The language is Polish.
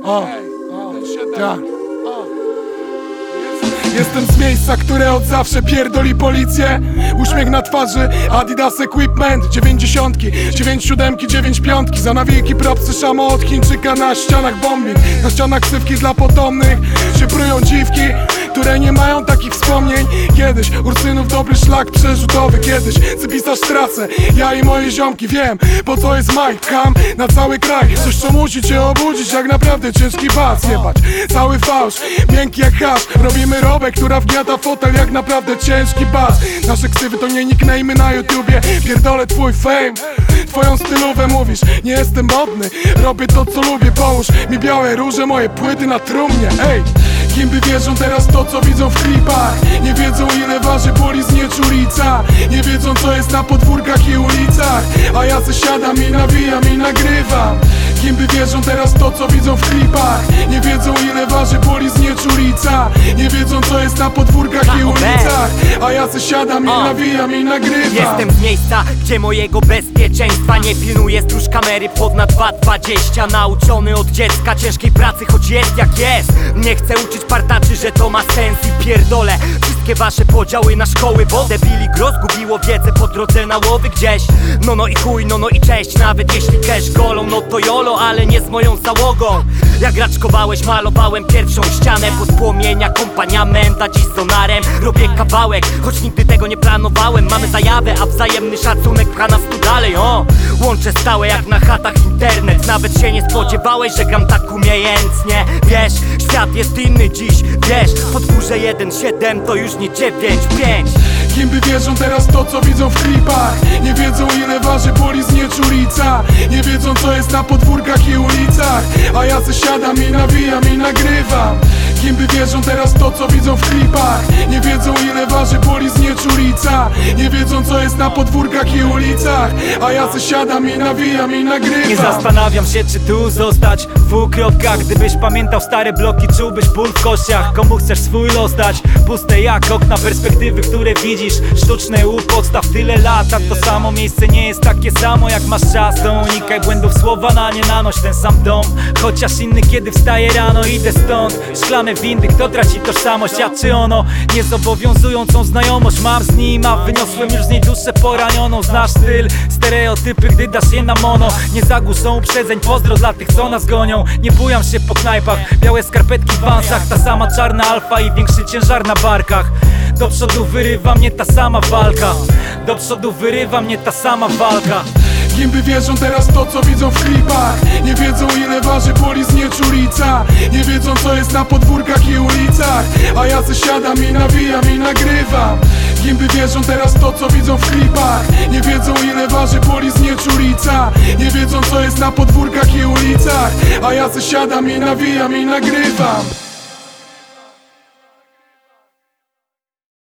Tak. Jestem z miejsca, które od zawsze pierdoli policję. Uśmiech na twarzy, Adidas Equipment 90, 97, 95. Za nawijki, propsy, szamo od Chińczyka. Na ścianach bombing, na ścianach ksywki dla potomnych. Się prują dziwki, które nie mają takich wspomnień. Kiedyś Ursynów dobry szlak przerzutowy. Kiedyś Cypisarz trasę, ja i moje ziomki. Wiem, po co jest Mike, kam na cały kraj. Coś co musi cię obudzić, jak naprawdę ciężki bas. Jebać, cały fałsz, miękki jak hasz. Robimy robę, która wgniata fotel jak naprawdę ciężki bas. Nasze ksywy to nie nickname'y na YouTubie. Pierdolę twój fame, twoją stylówę. Mówisz, nie jestem modny, robię to co lubię. Połóż mi białe róże, moje płyty na trumnie. Ej, gimby wierzą teraz to co widzą w klipach. Nie wiedzą ile waży boli znieczulica. Nie wiedzą co jest na podwórkach i ulicach. A ja se siadam i nawijam i nagrywam. Gimby wierzą teraz to co widzą w klipach. Nie wiedzą ile waży boli znieczulica. Nie wiedzą co jest na podwórkach i ulicach. A ja se siadam i nawijam i nagrywam. Jestem z miejsca, gdzie mojego bezpieczeństwa nie pilnuje stróż kamery ponad 2,20. Nauczony od dziecka ciężkiej pracy, choć jest jak jest. Nie chcę uczyć partaczy, że to ma sens i pierdolę wszystkie wasze podziały na szkoły, bo debili gro zgubiło wiedzę po drodze na łowy gdzieś. No i chuj, no i cześć. Nawet jeśli cash golą, no to jolo, ale nie z moją załogą. Jak raczkowałeś, malowałem pierwszą ścianę. Pod płomienia kompaniament, a dziś z sonarem robię kawałek, choć nigdy tego nie planowałem. Mamy zajawę, a wzajemny szacunek pcha nas tu dalej. Łącze stałe jak na chatach internet. Nawet się nie spodziewałeś, że gram tak umiejętnie. Wiesz, świat jest inny dziś, wiesz. Podwórze 1,7 to już nie 9,5. Gimby wierzą teraz to co widzą w klipach. Nie wiedzą ile waży boli znieczulica. Nie wiedzą co jest na podwórkach i ulicach. A ja se siadam i nawijam i nagrywam. Gimby wierzą teraz to co widzą w klipach. Nie wiedzą ile waży boli znieczulica. Nie wiedzą co jest na podwórkach i ulicach. A ja se siadam i nawijam i nagrywam. Nie zastanawiam się czy tu zostać w kropkach. Gdybyś pamiętał stare bloki, czułbyś ból w kościach. Komu chcesz swój los dać? Puste jak okna, perspektywy, które widzisz. Sztuczne u podstaw, tyle lat, a to samo miejsce nie jest takie samo. Jak masz czas, to unikaj błędów słowa, na nie nanoś ten sam dom. Chociaż inny kiedy wstaje rano, idę stąd. Szklane windy, kto traci tożsamość, ja czy ono? Niezobowiązującą znajomość mam z nim, a wyniosłem już z niej duszę poranioną. Znasz styl, stereotypy, gdy dasz je na mono. Nie zagłuszą uprzedzeń, pozdro dla tych co nas gonią. Nie bujam się po knajpach, białe skarpetki w wansach. Ta sama czarna alfa i większy ciężar na barkach. Do przodu wyrywa mnie ta sama walka. Do przodu wyrywa mnie ta sama walka. Gimby wierzą teraz to co widzą w klipach. Nie wiedzą ile waży boli znieczulica. Nie wiedzą co jest na podwórkach i ulicach. A ja se siadam i nawijam i nagrywam. Gimby wierzą teraz to co widzą w klipach. Nie wiedzą ile waży boli znieczulica. Nie wiedzą co jest na podwórkach i ulicach. A ja se siadam i nawijam i nagrywam.